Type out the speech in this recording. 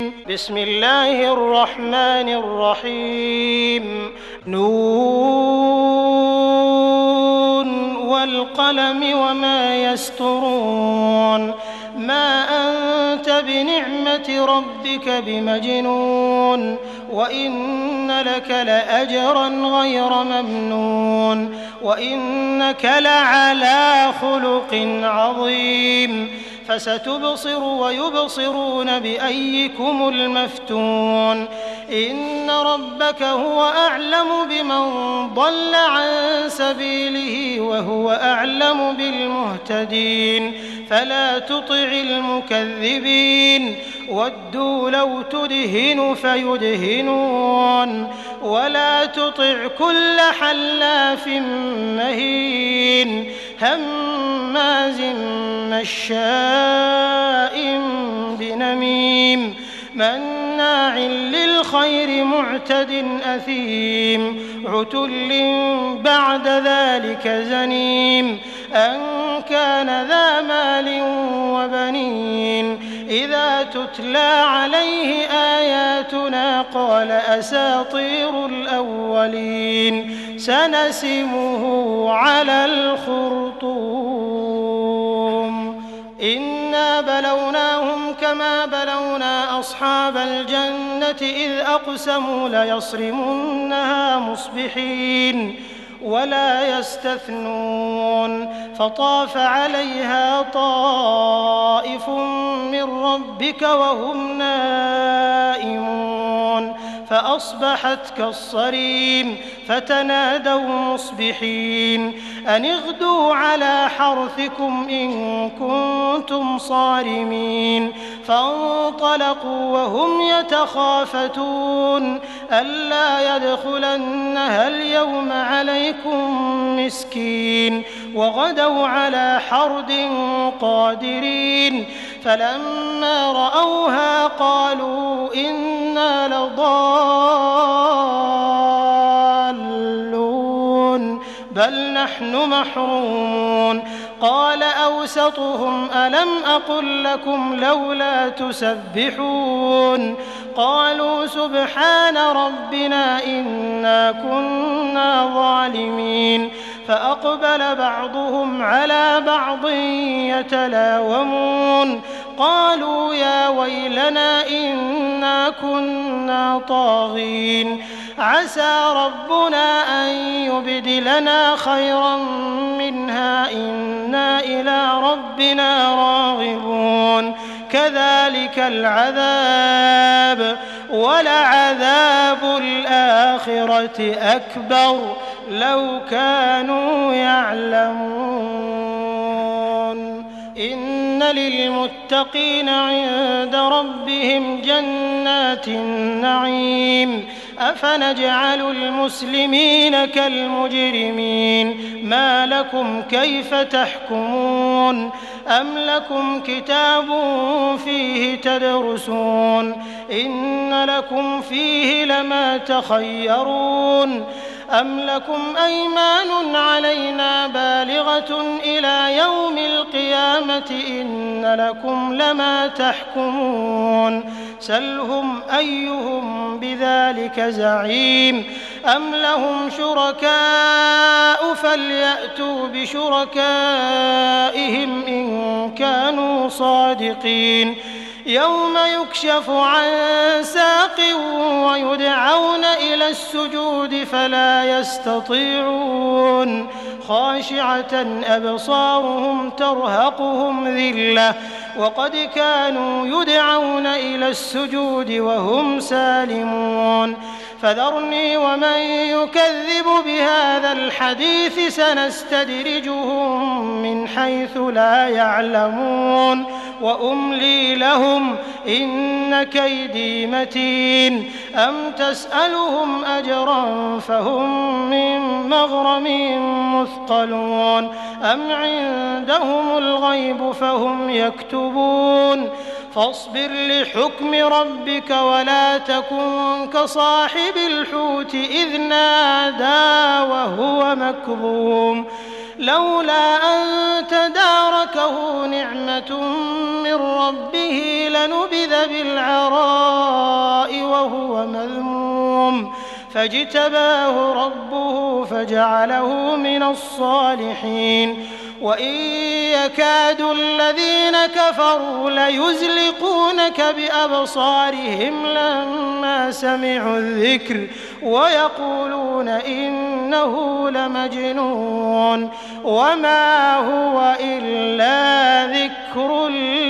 بسم الله الرحمن الرحيم نون والقلم وما يسطرون ما أنت بنعمة ربك بمجنون وإن لك لأجرا غير ممنون وإنك لعلى خلق عظيم فستبصر ويبصرون بأيكم المفتون إن ربك هو أعلم بمن ضل عن سبيله وهو أعلم بالمهتدين فلا تطع المكذبين ودوا لو تدهن فيدهنون ولا تطع كل حلاف مهين هماز مشاء بنميم مناع للخير معتد أثيم عتل بعد ذلك زنيم أن كان ذا مال وبنين إذا تتلى عليه آياتنا قال أساطير الأولين سنسمه على الخرطوم إنا بلوناهم كما بلونا أصحاب الجنة إذ أقسموا ليصرمنها مصبحين ولا يستثنون فطاف عليها طائف من ربك وهم نائمون فأصبحت كالصريم فتنادوا مصبحين أن اغدوا على حرثكم إن كنتم صارمين فانطلقوا وهم يتخافتون ألا يدخلنها اليوم عليكم مسكين وغدوا على حرد قادرين فلما رأوها قالوا إنا لضالون بل نحن محرومون قال أوسطهم ألم أقل لكم لولا تسبحون قالوا سبحان ربنا إنا كنا ظالمين فأقبل بعضهم على بعض يتلاومون قالوا يا ويلنا إنا كنا طاغين عسى ربنا أن يبدلنا خيرا منها إنا إلى ربنا راغبون كذلك العذاب ولعذاب الآخرة أكبر لو كانوا يعلمون إن للمتقين عند ربهم جنات النعيم أفنجعل المسلمين كالمجرمين ما لكم كيف تحكمون أم لكم كتاب فيه تدرسون إن لكم فيه لما تخيرون أم لكم أيمان علينا بالغة إلى يوم القيامة إن لكم لما تحكمون سلهم أيهم بذلك زعيم أم لهم شركاء فليأتوا بشركائهم إن كانوا صادقين يوم يكشف عن ساق ويدعون إلى السجود فلا يستطيعون خاشعة أبصارهم ترهقهم ذلة وقد كانوا يدعون إلى السجود وهم سالمون فذرني ومن يكذب بهذا الحديث سنستدرجهم من حيث لا يعلمون وأملي لهم إن كيدي متين أم تسألهم أجرا فهم من مغرم مثقلون أم عندهم الغيب فهم يكتبون فاصبر لحكم ربك ولا تكن كصاحب الحوت إذ نادى وهو مكظوم لولا أن تداركه نعمة من ربه لنبذ بالعراء وهو مذموم فاجتباه ربه فجعله من الصالحين وإن يكاد الذين كفروا ليزلقونك بأبصارهم لما سمعوا الذكر ويقولون إنه لمجنون وما هو إلا ذكر